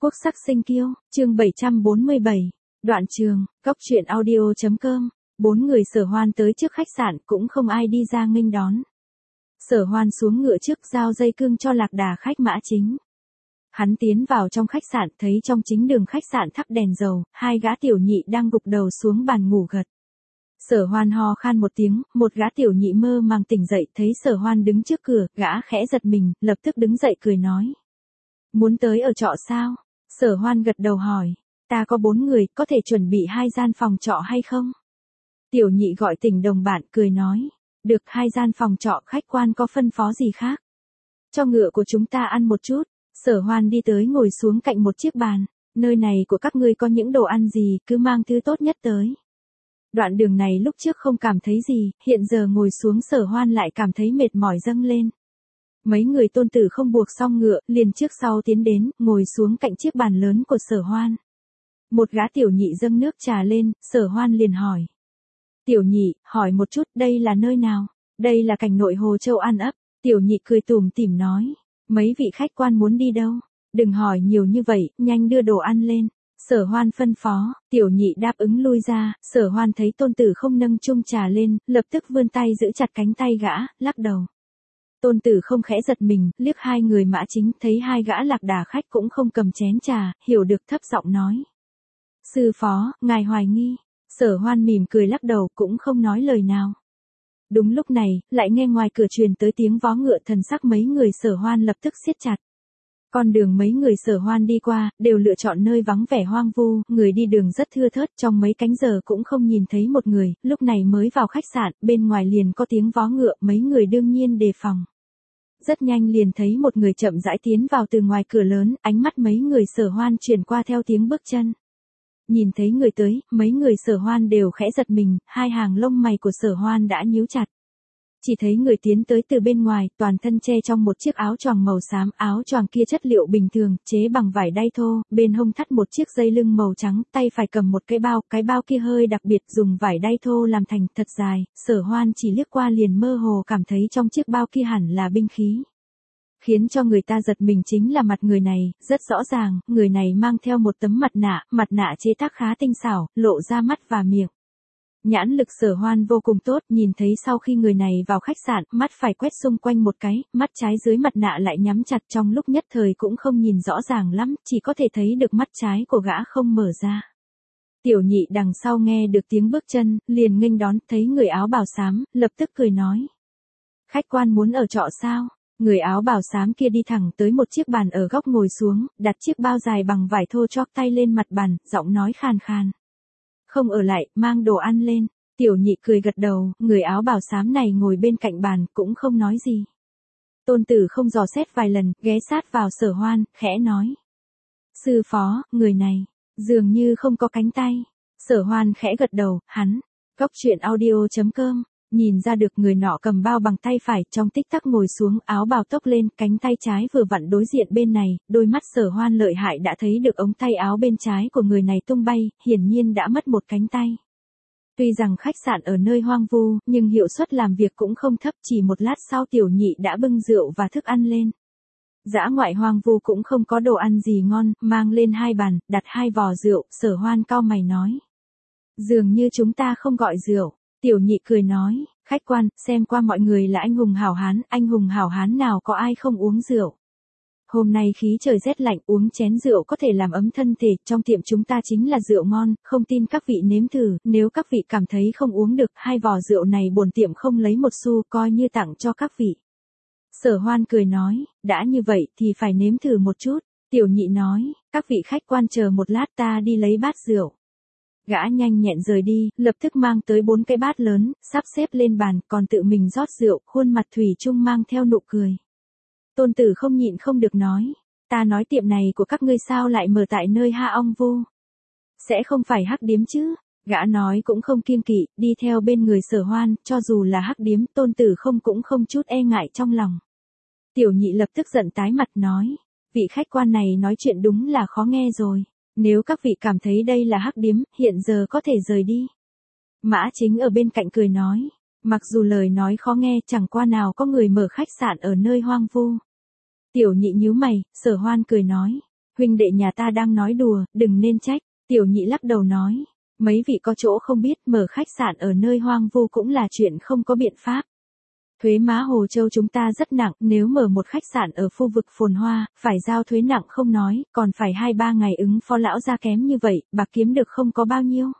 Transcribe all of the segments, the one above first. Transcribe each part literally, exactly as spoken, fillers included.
Quốc sắc sinh kiêu, chương bảy trăm bốn mươi bảy, đoạn trường, cốc truyện audio.com, bốn người Sở Hoan tới trước khách sạn cũng không ai đi ra nghênh đón. Sở Hoan xuống ngựa trước giao dây cương cho lạc đà khách mã chính. Hắn tiến vào trong khách sạn thấy trong chính đường khách sạn thắp đèn dầu, hai gã tiểu nhị đang gục đầu xuống bàn ngủ gật. Sở Hoan ho khan một tiếng, một gã tiểu nhị mơ màng tỉnh dậy thấy Sở Hoan đứng trước cửa, gã khẽ giật mình, lập tức đứng dậy cười nói. Muốn tới ở trọ sao? Sở Hoan gật đầu hỏi, ta có bốn người, có thể chuẩn bị hai gian phòng trọ hay không? Tiểu nhị gọi tỉnh đồng bạn cười nói, được hai gian phòng trọ, khách quan có phân phó gì khác? Cho ngựa của chúng ta ăn một chút. Sở Hoan đi tới ngồi xuống cạnh một chiếc bàn, nơi này của các ngươi có những đồ ăn gì, cứ mang thứ tốt nhất tới. Đoạn đường này lúc trước không cảm thấy gì, hiện giờ ngồi xuống Sở Hoan lại cảm thấy mệt mỏi dâng lên. Mấy người Tôn Tử không buộc xong ngựa, liền trước sau tiến đến, ngồi xuống cạnh chiếc bàn lớn của Sở Hoan. Một gã tiểu nhị dâng nước trà lên, Sở Hoan liền hỏi. Tiểu nhị, hỏi một chút, đây là nơi nào? Đây là cảnh nội Hồ Châu An ấp. Tiểu nhị cười tủm tỉm nói. Mấy vị khách quan muốn đi đâu? Đừng hỏi nhiều như vậy, nhanh đưa đồ ăn lên. Sở Hoan phân phó, tiểu nhị đáp ứng lui ra, Sở Hoan thấy Tôn Tử không nâng chung trà lên, lập tức vươn tay giữ chặt cánh tay gã, lắc đầu. Tôn Tử không khẽ giật mình, liếc hai người mã chính, thấy hai gã lạc đà khách cũng không cầm chén trà, hiểu được thấp giọng nói. Sư phó, ngài hoài nghi. Sở Hoan mỉm cười lắc đầu, cũng không nói lời nào. Đúng lúc này, lại nghe ngoài cửa truyền tới tiếng vó ngựa, thần sắc mấy người Sở Hoan lập tức siết chặt. Con đường mấy người Sở Hoan đi qua, đều lựa chọn nơi vắng vẻ hoang vu, người đi đường rất thưa thớt, trong mấy cánh giờ cũng không nhìn thấy một người, lúc này mới vào khách sạn, bên ngoài liền có tiếng vó ngựa, mấy người đương nhiên đề phòng. Rất nhanh liền thấy một người chậm rãi tiến vào từ ngoài cửa lớn, ánh mắt mấy người Sở Hoan chuyển qua theo tiếng bước chân. Nhìn thấy người tới, mấy người Sở Hoan đều khẽ giật mình, hai hàng lông mày của Sở Hoan đã nhíu chặt. Chỉ thấy người tiến tới từ bên ngoài, toàn thân che trong một chiếc áo choàng màu xám, áo choàng kia chất liệu bình thường, chế bằng vải đay thô, bên hông thắt một chiếc dây lưng màu trắng, tay phải cầm một cái bao, cái bao kia hơi đặc biệt, dùng vải đay thô làm thành, thật dài, Sở Hoan chỉ liếc qua liền mơ hồ cảm thấy trong chiếc bao kia hẳn là binh khí. Khiến cho người ta giật mình chính là mặt người này, rất rõ ràng, người này mang theo một tấm mặt nạ, mặt nạ chế tác khá tinh xảo, lộ ra mắt và miệng. Nhãn lực Sở Hoan vô cùng tốt, nhìn thấy sau khi người này vào khách sạn, mắt phải quét xung quanh một cái, mắt trái dưới mặt nạ lại nhắm chặt, trong lúc nhất thời cũng không nhìn rõ ràng lắm, chỉ có thể thấy được mắt trái của gã không mở ra. Tiểu nhị đằng sau nghe được tiếng bước chân, liền nghênh đón, thấy người áo bào xám, lập tức cười nói. Khách quan muốn ở trọ sao? Người áo bào xám kia đi thẳng tới một chiếc bàn ở góc ngồi xuống, đặt chiếc bao dài bằng vải thô chóp tay lên mặt bàn, giọng nói khàn khàn. Không ở lại, mang đồ ăn lên. Tiểu nhị cười gật đầu, người áo bào xám này ngồi bên cạnh bàn, cũng không nói gì. Tôn Tử không dò xét vài lần, ghé sát vào Sở Hoan, khẽ nói. Sư phó, người này, dường như không có cánh tay. Sở Hoan khẽ gật đầu, hắn, cốc truyện audio.com, nhìn ra được người nọ cầm bao bằng tay phải, trong tích tắc ngồi xuống, áo bào tốc lên, cánh tay trái vừa vặn đối diện bên này, đôi mắt Sở Hoan lợi hại đã thấy được ống tay áo bên trái của người này tung bay, hiển nhiên đã mất một cánh tay. Tuy rằng khách sạn ở nơi hoang vu, nhưng hiệu suất làm việc cũng không thấp, chỉ một lát sau tiểu nhị đã bưng rượu và thức ăn lên. Dã ngoại hoang vu cũng không có đồ ăn gì ngon, mang lên hai bàn, đặt hai vò rượu, Sở Hoan cau mày nói. Dường như chúng ta không gọi rượu. Tiểu nhị cười nói, khách quan, xem qua mọi người là anh hùng hảo hán, anh hùng hảo hán nào có ai không uống rượu. Hôm nay khí trời rét lạnh, uống chén rượu có thể làm ấm thân thể, trong tiệm chúng ta chính là rượu ngon, không tin các vị nếm thử, nếu các vị cảm thấy không uống được, hai vò rượu này bổn tiệm không lấy một xu, coi như tặng cho các vị. Sở Hoan cười nói, đã như vậy thì phải nếm thử một chút. Tiểu nhị nói, các vị khách quan chờ một lát ta đi lấy bát rượu. Gã nhanh nhẹn rời đi, lập tức mang tới bốn cái bát lớn, sắp xếp lên bàn, còn tự mình rót rượu, khuôn mặt thủy chung mang theo nụ cười. Tôn Tử không nhịn không được nói, ta nói tiệm này của các ngươi sao lại mở tại nơi ha ong vu. Sẽ không phải hắc điếm chứ? Gã nói cũng không kiêng kỵ, đi theo bên người Sở Hoan, cho dù là hắc điếm, Tôn Tử không cũng không chút e ngại trong lòng. Tiểu nhị lập tức giận tái mặt nói, vị khách quan này nói chuyện đúng là khó nghe rồi. Nếu các vị cảm thấy đây là hắc điếm, hiện giờ có thể rời đi. Mã Chính ở bên cạnh cười nói, mặc dù lời nói khó nghe, chẳng qua nào có người mở khách sạn ở nơi hoang vu. Tiểu nhị nhíu mày, Sở Hoan cười nói, huynh đệ nhà ta đang nói đùa, đừng nên trách. Tiểu nhị lắc đầu nói, mấy vị có chỗ không biết, mở khách sạn ở nơi hoang vu cũng là chuyện không có biện pháp. Thuế má Hồ Châu chúng ta rất nặng, nếu mở một khách sạn ở khu vực phồn hoa, phải giao thuế nặng không nói, còn phải hai ba ngày ứng phó lão gia kém như vậy, bạc kiếm được không có bao nhiêu.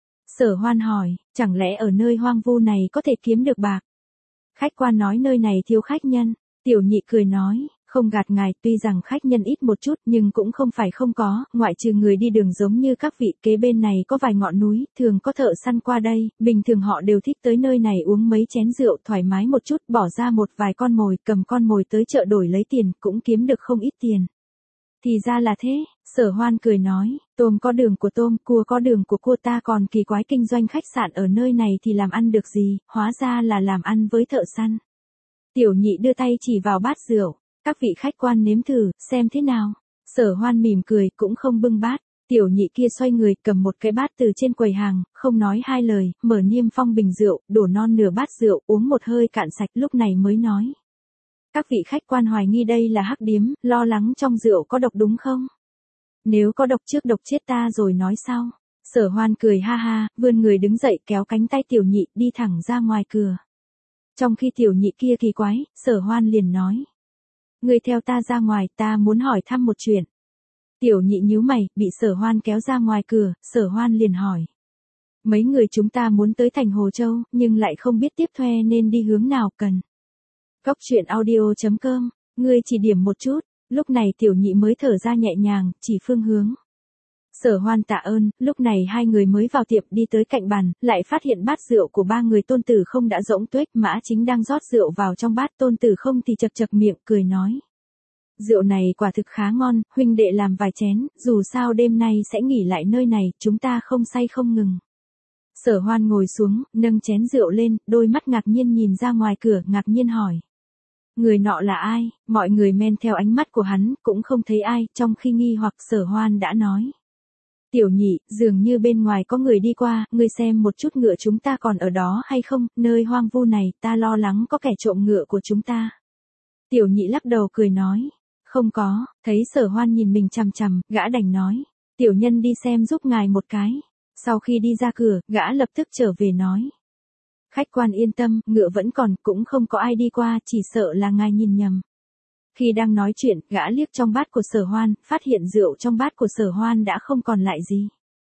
Sở Hoan hỏi, chẳng lẽ ở nơi hoang vu này có thể kiếm được bạc? Khách quan nói nơi này thiếu khách nhân. Tiểu nhị cười nói, không gạt ngài, tuy rằng khách nhân ít một chút nhưng cũng không phải không có, ngoại trừ người đi đường giống như các vị, kế bên này có vài ngọn núi, thường có thợ săn qua đây, bình thường họ đều thích tới nơi này uống mấy chén rượu thoải mái một chút, bỏ ra một vài con mồi, cầm con mồi tới chợ đổi lấy tiền, cũng kiếm được không ít tiền. Thì ra là thế, Sở Hoan cười nói, tôm có đường của tôm, cua có đường của cua, ta còn kỳ quái kinh doanh khách sạn ở nơi này thì làm ăn được gì, hóa ra là làm ăn với thợ săn. Tiểu nhị đưa tay chỉ vào bát rượu, các vị khách quan nếm thử, xem thế nào. Sở Hoan mỉm cười, cũng không bưng bát. Tiểu nhị kia xoay người, cầm một cái bát từ trên quầy hàng, không nói hai lời, mở niêm phong bình rượu, đổ non nửa bát rượu, uống một hơi cạn sạch, lúc này mới nói. Các vị khách quan hoài nghi đây là hắc điếm, lo lắng trong rượu có độc đúng không? Nếu có độc trước độc chết ta rồi nói sau. Sở Hoan cười ha ha, vươn người đứng dậy kéo cánh tay tiểu nhị, đi thẳng ra ngoài cửa. Trong khi tiểu nhị kia kỳ quái, Sở Hoan liền nói. Người theo ta ra ngoài, ta muốn hỏi thăm một chuyện. Tiểu nhị nhíu mày, bị Sở Hoan kéo ra ngoài cửa, Sở Hoan liền hỏi. Mấy người chúng ta muốn tới thành Hồ Châu, nhưng lại không biết tiếp thuê nên đi hướng nào cần. Cóc truyện audio chấm com, ngươi chỉ điểm một chút, lúc này tiểu nhị mới thở ra nhẹ nhàng, chỉ phương hướng. Sở Hoan tạ ơn, lúc này hai người mới vào tiệm đi tới cạnh bàn, lại phát hiện bát rượu của ba người Tôn Tử Không đã rỗng tuếch, Mã Chính đang rót rượu vào trong bát, Tôn Tử Không thì chật chật miệng cười nói. Rượu này quả thực khá ngon, huynh đệ làm vài chén, dù sao đêm nay sẽ nghỉ lại nơi này, chúng ta không say không ngừng. Sở Hoan ngồi xuống, nâng chén rượu lên, đôi mắt ngạc nhiên nhìn ra ngoài cửa, ngạc nhiên hỏi. Người nọ là ai? Mọi người men theo ánh mắt của hắn, cũng không thấy ai, trong khi nghi hoặc Sở Hoan đã nói. Tiểu nhị, dường như bên ngoài có người đi qua, ngươi xem một chút ngựa chúng ta còn ở đó hay không, nơi hoang vu này, ta lo lắng có kẻ trộm ngựa của chúng ta. Tiểu nhị lắc đầu cười nói, không có, thấy Sở Hoan nhìn mình chằm chằm, gã đành nói, tiểu nhân đi xem giúp ngài một cái. Sau khi đi ra cửa, gã lập tức trở về nói. Khách quan yên tâm, ngựa vẫn còn, cũng không có ai đi qua, chỉ sợ là ngài nhìn nhầm. Khi đang nói chuyện, gã liếc trong bát của Sở Hoan, phát hiện rượu trong bát của Sở Hoan đã không còn lại gì.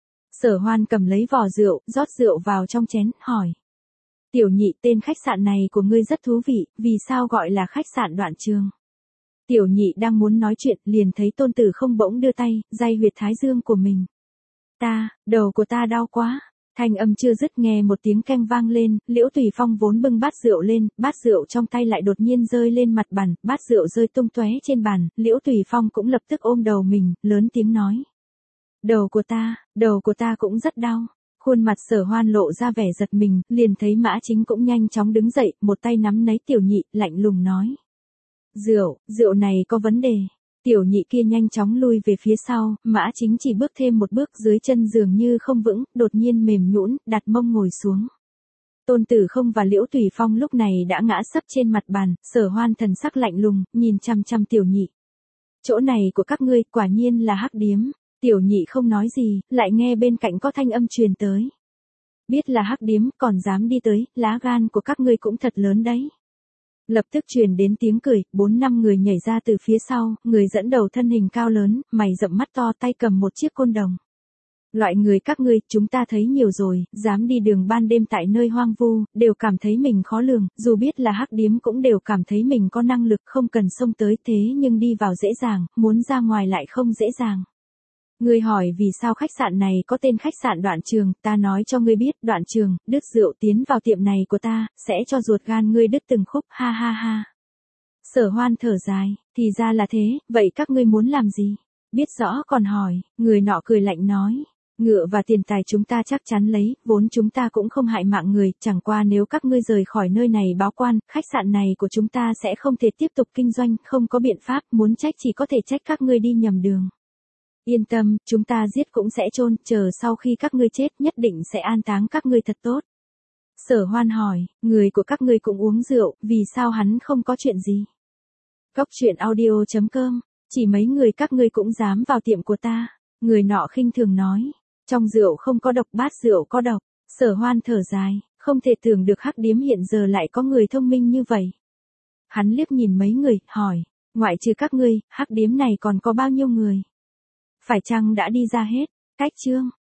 Sở Hoan cầm lấy vò rượu, rót rượu vào trong chén, hỏi. Tiểu nhị, tên khách sạn này của ngươi rất thú vị, vì sao gọi là khách sạn Đoạn Trường? Tiểu nhị đang muốn nói chuyện, liền thấy Tôn Tử Không bỗng đưa tay, day huyệt thái dương của mình. Ta, đầu của ta đau quá. Thanh âm chưa dứt nghe một tiếng keng vang lên, Liễu Tùy Phong vốn bưng bát rượu lên, bát rượu trong tay lại đột nhiên rơi lên mặt bàn, bát rượu rơi tung tóe trên bàn, Liễu Tùy Phong cũng lập tức ôm đầu mình, lớn tiếng nói. Đầu của ta, đầu của ta cũng rất đau. Khuôn mặt Sở Hoan lộ ra vẻ giật mình, liền thấy Mã Chính cũng nhanh chóng đứng dậy, một tay nắm lấy tiểu nhị, lạnh lùng nói. Rượu, rượu này có vấn đề. Tiểu nhị kia nhanh chóng lui về phía sau, Mã Chính chỉ bước thêm một bước, dưới chân dường như không vững, đột nhiên mềm nhũn, đặt mông ngồi xuống. Tôn Tử Không và Liễu Tùy Phong lúc này đã ngã sấp trên mặt bàn, Sở Hoan thần sắc lạnh lùng, nhìn chăm chăm tiểu nhị. Chỗ này của các ngươi, quả nhiên là hắc điếm. Tiểu nhị không nói gì, lại nghe bên cạnh có thanh âm truyền tới. Biết là hắc điếm, còn dám đi tới, lá gan của các ngươi cũng thật lớn đấy. Lập tức truyền đến tiếng cười, bốn năm người nhảy ra từ phía sau, người dẫn đầu thân hình cao lớn, mày rậm mắt to, tay cầm một chiếc côn đồng. Loại người các ngươi, chúng ta thấy nhiều rồi, dám đi đường ban đêm tại nơi hoang vu, đều cảm thấy mình khó lường, dù biết là hắc điếm cũng đều cảm thấy mình có năng lực không cần xông tới, thế nhưng đi vào dễ dàng, muốn ra ngoài lại không dễ dàng. Ngươi hỏi vì sao khách sạn này có tên khách sạn Đoạn Trường, ta nói cho ngươi biết, Đoạn Trường, đứt rượu tiến vào tiệm này của ta, sẽ cho ruột gan ngươi đứt từng khúc, ha ha ha. Sở Hoan thở dài, thì ra là thế, vậy các ngươi muốn làm gì? Biết rõ còn hỏi, người nọ cười lạnh nói. Ngựa và tiền tài chúng ta chắc chắn lấy, vốn chúng ta cũng không hại mạng người, chẳng qua nếu các ngươi rời khỏi nơi này báo quan, khách sạn này của chúng ta sẽ không thể tiếp tục kinh doanh, không có biện pháp, muốn trách chỉ có thể trách các ngươi đi nhầm đường. Yên tâm, chúng ta giết cũng sẽ chôn, chờ sau khi các ngươi chết nhất định sẽ an táng các ngươi thật tốt. Sở Hoan hỏi, người của các ngươi cũng uống rượu, vì sao hắn không có chuyện gì? Cóc truyện audio chấm com Chỉ mấy người các ngươi cũng dám vào tiệm của ta. Người nọ khinh thường nói. Trong rượu không có độc, bát rượu có độc. Sở Hoan thở dài, không thể tưởng được Hắc Điếm hiện giờ lại có người thông minh như vậy. Hắn liếc nhìn mấy người, hỏi, ngoại trừ các ngươi, Hắc Điếm này còn có bao nhiêu người? Phải chăng đã đi ra hết? Cách chương